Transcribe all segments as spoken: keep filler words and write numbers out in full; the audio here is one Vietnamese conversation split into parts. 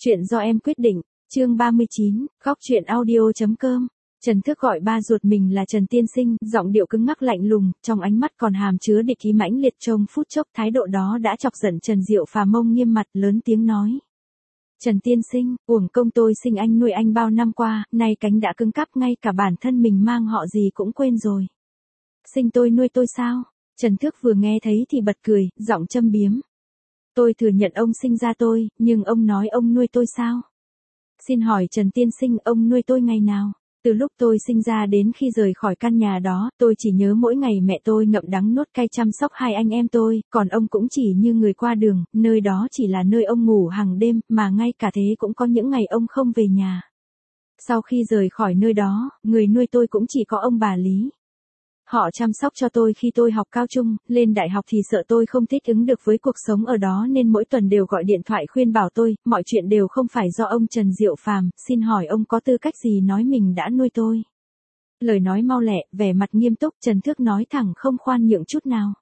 Chuyện do em quyết định, chương ba mươi chín, góc chuyện audio chấm com. Trần Thước gọi ba ruột mình là Trần Tiên Sinh, giọng điệu cứng ngắc lạnh lùng, trong ánh mắt còn hàm chứa địch ý mãnh liệt. Trong phút chốc thái độ đó đã chọc giận Trần Diệu Phàm, mông nghiêm mặt lớn tiếng nói. Trần Tiên Sinh, uổng công tôi sinh anh nuôi anh bao năm qua, nay cánh đã cứng cắp, ngay cả bản thân mình mang họ gì cũng quên rồi. Sinh tôi nuôi tôi sao? Trần Thước vừa nghe thấy thì bật cười, giọng châm biếm. Tôi thừa nhận ông sinh ra tôi, nhưng ông nói ông nuôi tôi sao? Xin hỏi Trần Tiên Sinh, ông nuôi tôi ngày nào? Từ lúc tôi sinh ra đến khi rời khỏi căn nhà đó, tôi chỉ nhớ mỗi ngày mẹ tôi ngậm đắng nuốt cay chăm sóc hai anh em tôi, còn ông cũng chỉ như người qua đường, nơi đó chỉ là nơi ông ngủ hàng đêm, mà ngay cả thế cũng có những ngày ông không về nhà. Sau khi rời khỏi nơi đó, người nuôi tôi cũng chỉ có ông bà Lý. Họ chăm sóc cho tôi khi tôi học cao trung, lên đại học thì sợ tôi không thích ứng được với cuộc sống ở đó nên mỗi tuần đều gọi điện thoại khuyên bảo tôi, mọi chuyện đều không phải do ông Trần Diệu Phàm, xin hỏi ông có tư cách gì nói mình đã nuôi tôi. Lời nói mau lẹ, vẻ mặt nghiêm túc, Trần Thước nói thẳng không khoan nhượng chút nào.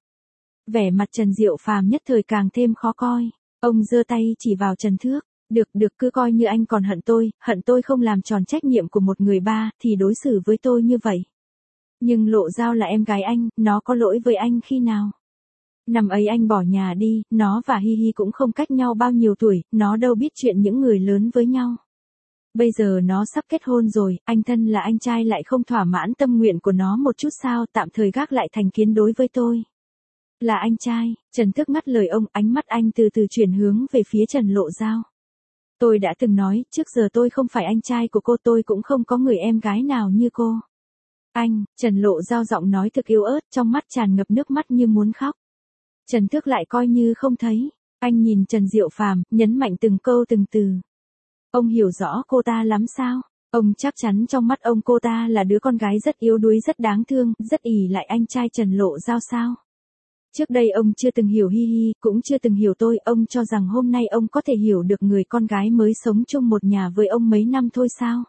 Vẻ mặt Trần Diệu Phàm nhất thời càng thêm khó coi, ông giơ tay chỉ vào Trần Thước. Được, được, cứ coi như anh còn hận tôi, hận tôi không làm tròn trách nhiệm của một người ba, thì đối xử với tôi như vậy. Nhưng Lộ Dao là em gái anh, nó có lỗi với anh khi nào? Năm ấy anh bỏ nhà đi, nó và Hi Hi cũng không cách nhau bao nhiêu tuổi, nó đâu biết chuyện những người lớn với nhau. Bây giờ nó sắp kết hôn rồi, anh thân là anh trai lại không thỏa mãn tâm nguyện của nó một chút sao, tạm thời gác lại thành kiến đối với tôi. Là anh trai, Trần Thước ngắt lời ông, ánh mắt anh từ từ chuyển hướng về phía Trần Lộ Dao. Tôi đã từng nói, trước giờ tôi không phải anh trai của cô, tôi cũng không có người em gái nào như cô. Anh, Trần Lộ Dao giọng nói thực yếu ớt, trong mắt tràn ngập nước mắt như muốn khóc. Trần Thước lại coi như không thấy, anh nhìn Trần Diệu Phàm, nhấn mạnh từng câu từng từ. Ông hiểu rõ cô ta lắm sao? Ông chắc chắn trong mắt ông cô ta là đứa con gái rất yếu đuối, rất đáng thương, rất ỷ lại anh trai Trần Lộ Dao sao? Trước đây ông chưa từng hiểu Hi Hi, cũng chưa từng hiểu tôi, ông cho rằng hôm nay ông có thể hiểu được người con gái mới sống chung một nhà với ông mấy năm thôi sao?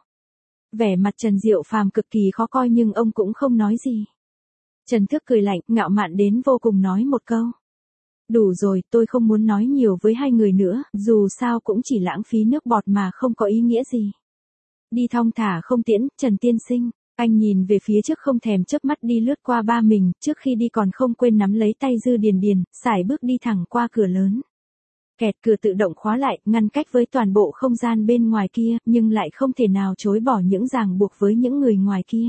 Vẻ mặt Trần Diệu Phàm cực kỳ khó coi nhưng ông cũng không nói gì. Trần Thước cười lạnh, ngạo mạn đến vô cùng nói một câu. Đủ rồi, tôi không muốn nói nhiều với hai người nữa, dù sao cũng chỉ lãng phí nước bọt mà không có ý nghĩa gì. Đi thong thả không tiễn, Trần Tiên Sinh. Anh nhìn về phía trước không thèm chớp mắt đi lướt qua ba mình, trước khi đi còn không quên nắm lấy tay Dư Điền Điền, sải bước đi thẳng qua cửa lớn. Kẹt cửa tự động khóa lại, ngăn cách với toàn bộ không gian bên ngoài kia, nhưng lại không thể nào chối bỏ những ràng buộc với những người ngoài kia.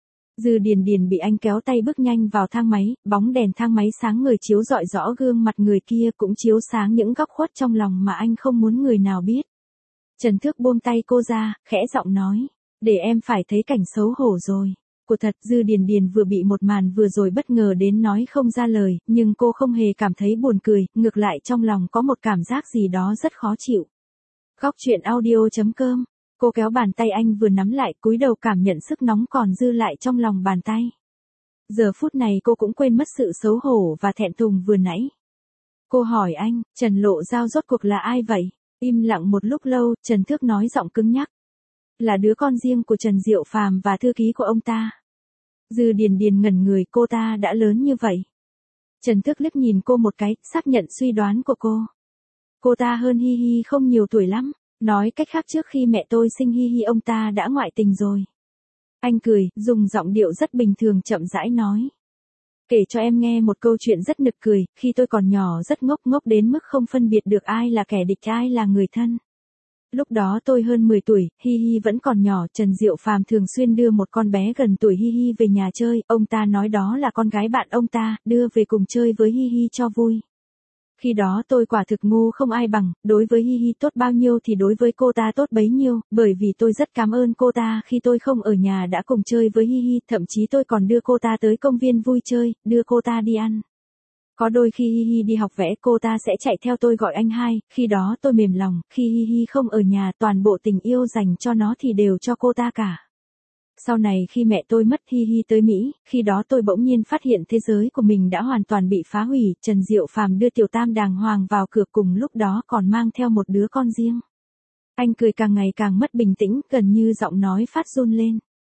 Dư Điền Điền bị anh kéo tay bước nhanh vào thang máy, bóng đèn thang máy sáng ngời chiếu rọi rõ gương mặt người kia, cũng chiếu sáng những góc khuất trong lòng mà anh không muốn người nào biết. Trần Thước buông tay cô ra, khẽ giọng nói, để em phải thấy cảnh xấu hổ rồi. Của thật, Dư Điền Điền vừa bị một màn vừa rồi bất ngờ đến nói không ra lời, nhưng cô không hề cảm thấy buồn cười, ngược lại trong lòng có một cảm giác gì đó rất khó chịu. Góc chuyện audio chấm com. Cô kéo bàn tay anh vừa nắm lại, cúi đầu cảm nhận sức nóng còn dư lại trong lòng bàn tay. Giờ phút này cô cũng quên mất sự xấu hổ và thẹn thùng vừa nãy. Cô hỏi anh, Trần Lộ Dao rốt cuộc là ai vậy? Im lặng một lúc lâu, Trần Thước nói giọng cứng nhắc. Là đứa con riêng của Trần Diệu Phàm và thư ký của ông ta. Dư Điền Điền ngẩn người, cô ta đã lớn như vậy. Trần Thước liếc nhìn cô một cái, xác nhận suy đoán của cô. Cô ta hơn Hi Hi không nhiều tuổi lắm, nói cách khác trước khi mẹ tôi sinh Hi Hi ông ta đã ngoại tình rồi. Anh cười, dùng giọng điệu rất bình thường chậm rãi nói. Kể cho em nghe một câu chuyện rất nực cười, khi tôi còn nhỏ rất ngốc ngốc đến mức không phân biệt được ai là kẻ địch ai là người thân. Lúc đó tôi hơn mười tuổi, Hi Hi vẫn còn nhỏ, Trần Diệu Phàm thường xuyên đưa một con bé gần tuổi Hi Hi về nhà chơi, ông ta nói đó là con gái bạn ông ta, đưa về cùng chơi với Hi Hi cho vui. Khi đó tôi quả thực ngu không ai bằng, đối với Hi Hi tốt bao nhiêu thì đối với cô ta tốt bấy nhiêu, bởi vì tôi rất cảm ơn cô ta khi tôi không ở nhà đã cùng chơi với Hi Hi, thậm chí tôi còn đưa cô ta tới công viên vui chơi, đưa cô ta đi ăn. Có đôi khi Hi Hi đi học vẽ cô ta sẽ chạy theo tôi gọi anh hai, khi đó tôi mềm lòng, khi Hi Hi không ở nhà toàn bộ tình yêu dành cho nó thì đều cho cô ta cả. Sau này khi mẹ tôi mất Hi Hi tới Mỹ, khi đó tôi bỗng nhiên phát hiện thế giới của mình đã hoàn toàn bị phá hủy, Trần Diệu Phàm đưa Tiểu Tam đàng hoàng vào cửa cùng lúc đó còn mang theo một đứa con riêng. Anh cười càng ngày càng mất bình tĩnh, gần như giọng nói phát run lên.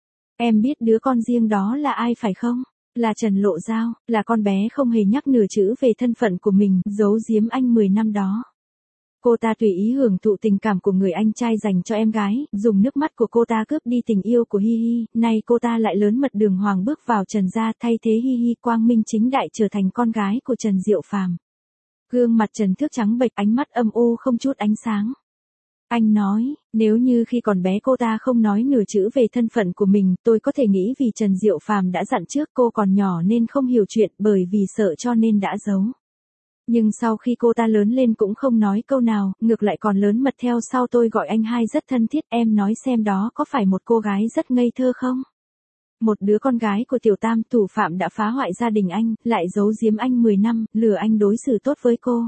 Em biết đứa con riêng đó là ai phải không? Là Trần Lộ Dao, là con bé không hề nhắc nửa chữ về thân phận của mình, giấu giếm anh mười năm đó. Cô ta tùy ý hưởng thụ tình cảm của người anh trai dành cho em gái, dùng nước mắt của cô ta cướp đi tình yêu của Hi Hi, nay cô ta lại lớn mật đường hoàng bước vào Trần gia, thay thế Hi Hi quang minh chính đại trở thành con gái của Trần Diệu Phàm. Gương mặt Trần Thước trắng bệch, ánh mắt âm u không chút ánh sáng. Anh nói, nếu như khi còn bé cô ta không nói nửa chữ về thân phận của mình, tôi có thể nghĩ vì Trần Diệu Phàm đã dặn trước cô còn nhỏ nên không hiểu chuyện, bởi vì sợ cho nên đã giấu. Nhưng sau khi cô ta lớn lên cũng không nói câu nào, ngược lại còn lớn mật theo sau tôi gọi anh hai rất thân thiết, em nói xem đó có phải một cô gái rất ngây thơ không? Một đứa con gái của tiểu tam thủ phạm đã phá hoại gia đình anh, lại giấu giếm anh mười năm, lừa anh đối xử tốt với cô.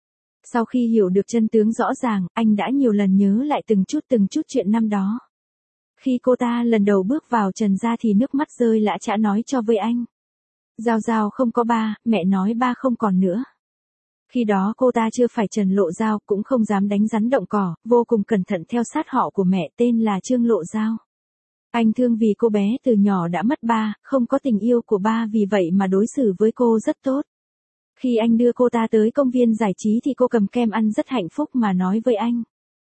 Sau khi hiểu được chân tướng rõ ràng, anh đã nhiều lần nhớ lại từng chút từng chút chuyện năm đó. Khi cô ta lần đầu bước vào Trần gia thì nước mắt rơi lã chã nói cho với anh. Giao Giao không có ba, mẹ nói ba không còn nữa. Khi đó cô ta chưa phải Trần Lộ Giao, cũng không dám đánh rắn động cỏ, vô cùng cẩn thận theo sát họ của mẹ tên là Trương Lộ Giao. Anh thương vì cô bé từ nhỏ đã mất ba, không có tình yêu của ba, vì vậy mà đối xử với cô rất tốt. Khi anh đưa cô ta tới công viên giải trí thì cô cầm kem ăn rất hạnh phúc mà nói với anh.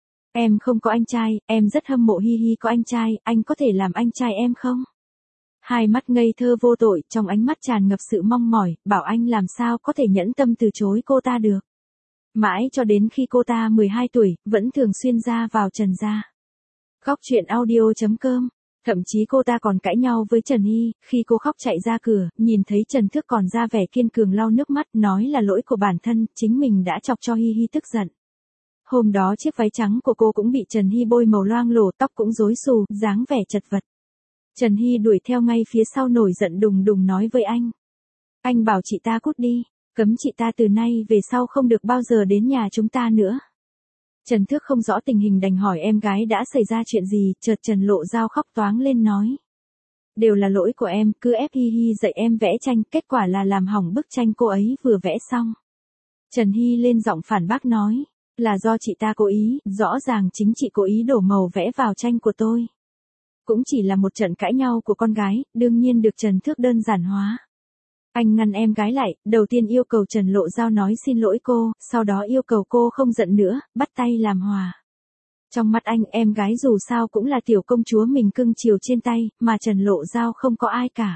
Em không có anh trai, em rất hâm mộ Hi Hi có anh trai, anh có thể làm anh trai em không? Hai mắt ngây thơ vô tội, trong ánh mắt tràn ngập sự mong mỏi, bảo anh làm sao có thể nhẫn tâm từ chối cô ta được. Mãi cho đến khi cô ta mười hai tuổi, vẫn thường xuyên ra vào Trần gia. Khóc chuyện audio chấm com. Thậm chí cô ta còn cãi nhau với Trần Hy, khi cô khóc chạy ra cửa, nhìn thấy Trần Thước còn ra vẻ kiên cường lau nước mắt, nói là lỗi của bản thân, chính mình đã chọc cho Hi Hi tức giận. Hôm đó chiếc váy trắng của cô cũng bị Trần Hy bôi màu loang lổ, tóc cũng rối xù, dáng vẻ chật vật. Trần Hy đuổi theo ngay phía sau nổi giận đùng đùng nói với anh. Anh bảo chị ta cút đi, cấm chị ta từ nay về sau không được bao giờ đến nhà chúng ta nữa. Trần Thước không rõ tình hình đành hỏi em gái đã xảy ra chuyện gì, chợt Trần Lộ Giao khóc toáng lên nói. Đều là lỗi của em, cứ ép Hi Hi dạy em vẽ tranh, kết quả là làm hỏng bức tranh cô ấy vừa vẽ xong. Trần Hy lên giọng phản bác nói, là do chị ta cố ý, rõ ràng chính chị cố ý đổ màu vẽ vào tranh của tôi. Cũng chỉ là một trận cãi nhau của con gái, đương nhiên được Trần Thước đơn giản hóa. Anh ngăn em gái lại, đầu tiên yêu cầu Trần Lộ Giao nói xin lỗi cô, sau đó yêu cầu cô không giận nữa, bắt tay làm hòa. Trong mắt anh, em gái dù sao cũng là tiểu công chúa mình cưng chiều trên tay, mà Trần Lộ Giao không có ai cả.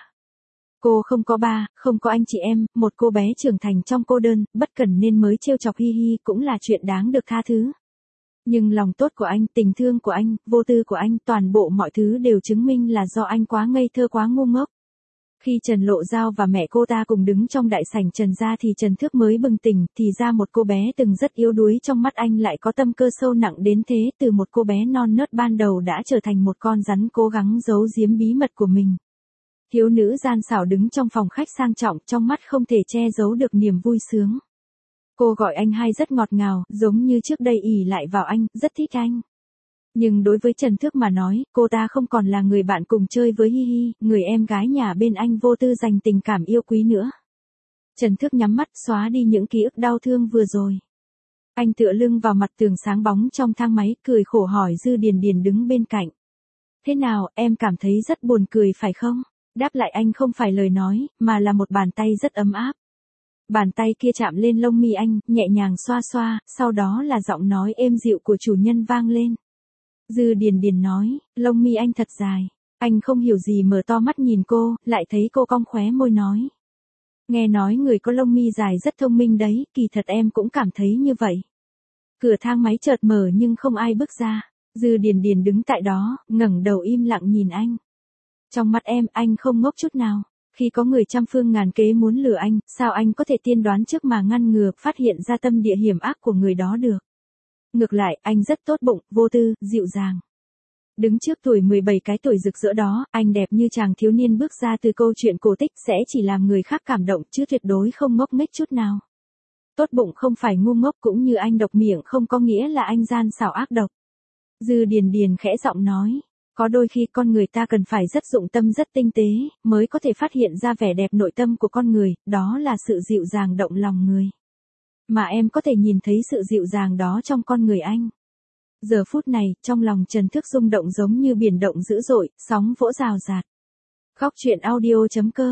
Cô không có ba, không có anh chị em, một cô bé trưởng thành trong cô đơn, bất cẩn nên mới trêu chọc Hi Hi cũng là chuyện đáng được tha thứ. Nhưng lòng tốt của anh, tình thương của anh, vô tư của anh, toàn bộ mọi thứ đều chứng minh là do anh quá ngây thơ quá ngu ngốc. Khi Trần Lộ Giao và mẹ cô ta cùng đứng trong đại sảnh Trần gia thì Trần Thước mới bừng tỉnh, thì ra một cô bé từng rất yếu đuối trong mắt anh lại có tâm cơ sâu nặng đến thế, từ một cô bé non nớt ban đầu đã trở thành một con rắn cố gắng giấu giếm bí mật của mình. Thiếu nữ gian xảo đứng trong phòng khách sang trọng, trong mắt không thể che giấu được niềm vui sướng. Cô gọi anh hai rất ngọt ngào, giống như trước đây ỷ lại vào anh, rất thích anh. Nhưng đối với Trần Thước mà nói, cô ta không còn là người bạn cùng chơi với Hi Hi, người em gái nhà bên anh vô tư dành tình cảm yêu quý nữa. Trần Thước nhắm mắt xóa đi những ký ức đau thương vừa rồi. Anh tựa lưng vào mặt tường sáng bóng trong thang máy, cười khổ hỏi Dư Điền Điền đứng bên cạnh. Thế nào, em cảm thấy rất buồn cười phải không? Đáp lại anh không phải lời nói, mà là một bàn tay rất ấm áp. Bàn tay kia chạm lên lông mi anh, nhẹ nhàng xoa xoa, sau đó là giọng nói êm dịu của chủ nhân vang lên. Dư Điền Điền nói, lông mi anh thật dài. Anh không hiểu gì mở to mắt nhìn cô, lại thấy cô cong khóe môi nói. Nghe nói người có lông mi dài rất thông minh đấy, kỳ thật em cũng cảm thấy như vậy. Cửa thang máy chợt mở nhưng không ai bước ra. Dư Điền Điền đứng tại đó, ngẩng đầu im lặng nhìn anh. Trong mắt em, anh không ngốc chút nào. Khi có người trăm phương ngàn kế muốn lừa anh, sao anh có thể tiên đoán trước mà ngăn ngừa, phát hiện ra tâm địa hiểm ác của người đó được. Ngược lại, anh rất tốt bụng, vô tư, dịu dàng. Đứng trước tuổi mười bảy cái tuổi rực rỡ đó, anh đẹp như chàng thiếu niên bước ra từ câu chuyện cổ tích sẽ chỉ làm người khác cảm động chứ tuyệt đối không ngốc nghếch chút nào. Tốt bụng không phải ngu ngốc, cũng như anh độc miệng không có nghĩa là anh gian xảo ác độc. Dư Điền Điền khẽ giọng nói. Có đôi khi con người ta cần phải rất dụng tâm rất tinh tế, mới có thể phát hiện ra vẻ đẹp nội tâm của con người, đó là sự dịu dàng động lòng người. Mà em có thể nhìn thấy sự dịu dàng đó trong con người anh. Giờ phút này, trong lòng Trần Thước rung động giống như biển động dữ dội, sóng vỗ rào rạt. Khóc chuyện audio chấm com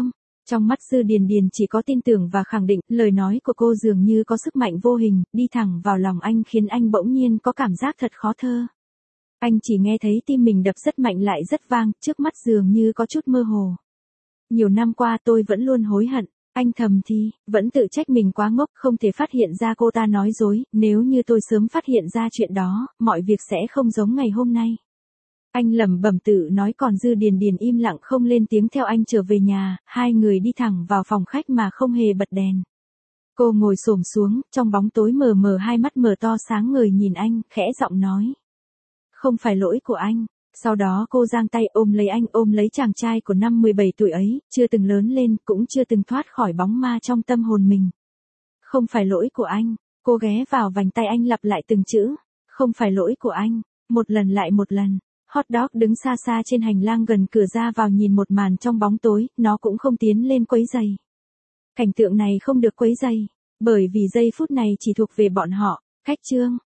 Trong mắt Dư Điền Điền chỉ có tin tưởng và khẳng định, lời nói của cô dường như có sức mạnh vô hình, đi thẳng vào lòng anh khiến anh bỗng nhiên có cảm giác thật khó thơ. Anh chỉ nghe thấy tim mình đập rất mạnh lại rất vang, trước mắt dường như có chút mơ hồ. Nhiều năm qua tôi vẫn luôn hối hận, anh thầm thì, vẫn tự trách mình quá ngốc, không thể phát hiện ra cô ta nói dối, nếu như tôi sớm phát hiện ra chuyện đó, mọi việc sẽ không giống ngày hôm nay. Anh lẩm bẩm tự nói còn Dư Điền Điền im lặng không lên tiếng theo anh trở về nhà, hai người đi thẳng vào phòng khách mà không hề bật đèn. Cô ngồi xổm xuống, trong bóng tối mờ mờ hai mắt mở to sáng ngời nhìn anh, khẽ giọng nói. Không phải lỗi của anh. Sau đó cô giang tay ôm lấy anh, ôm lấy chàng trai của năm mười bảy tuổi ấy, chưa từng lớn lên, cũng chưa từng thoát khỏi bóng ma trong tâm hồn mình. Không phải lỗi của anh. Cô ghé vào vành tay anh lặp lại từng chữ. Không phải lỗi của anh. Một lần lại một lần. Hot dog đứng xa xa trên hành lang gần cửa ra vào nhìn một màn trong bóng tối, nó cũng không tiến lên quấy giày. Cảnh tượng này không được quấy giày, bởi vì giây phút này chỉ thuộc về bọn họ. Khách trương.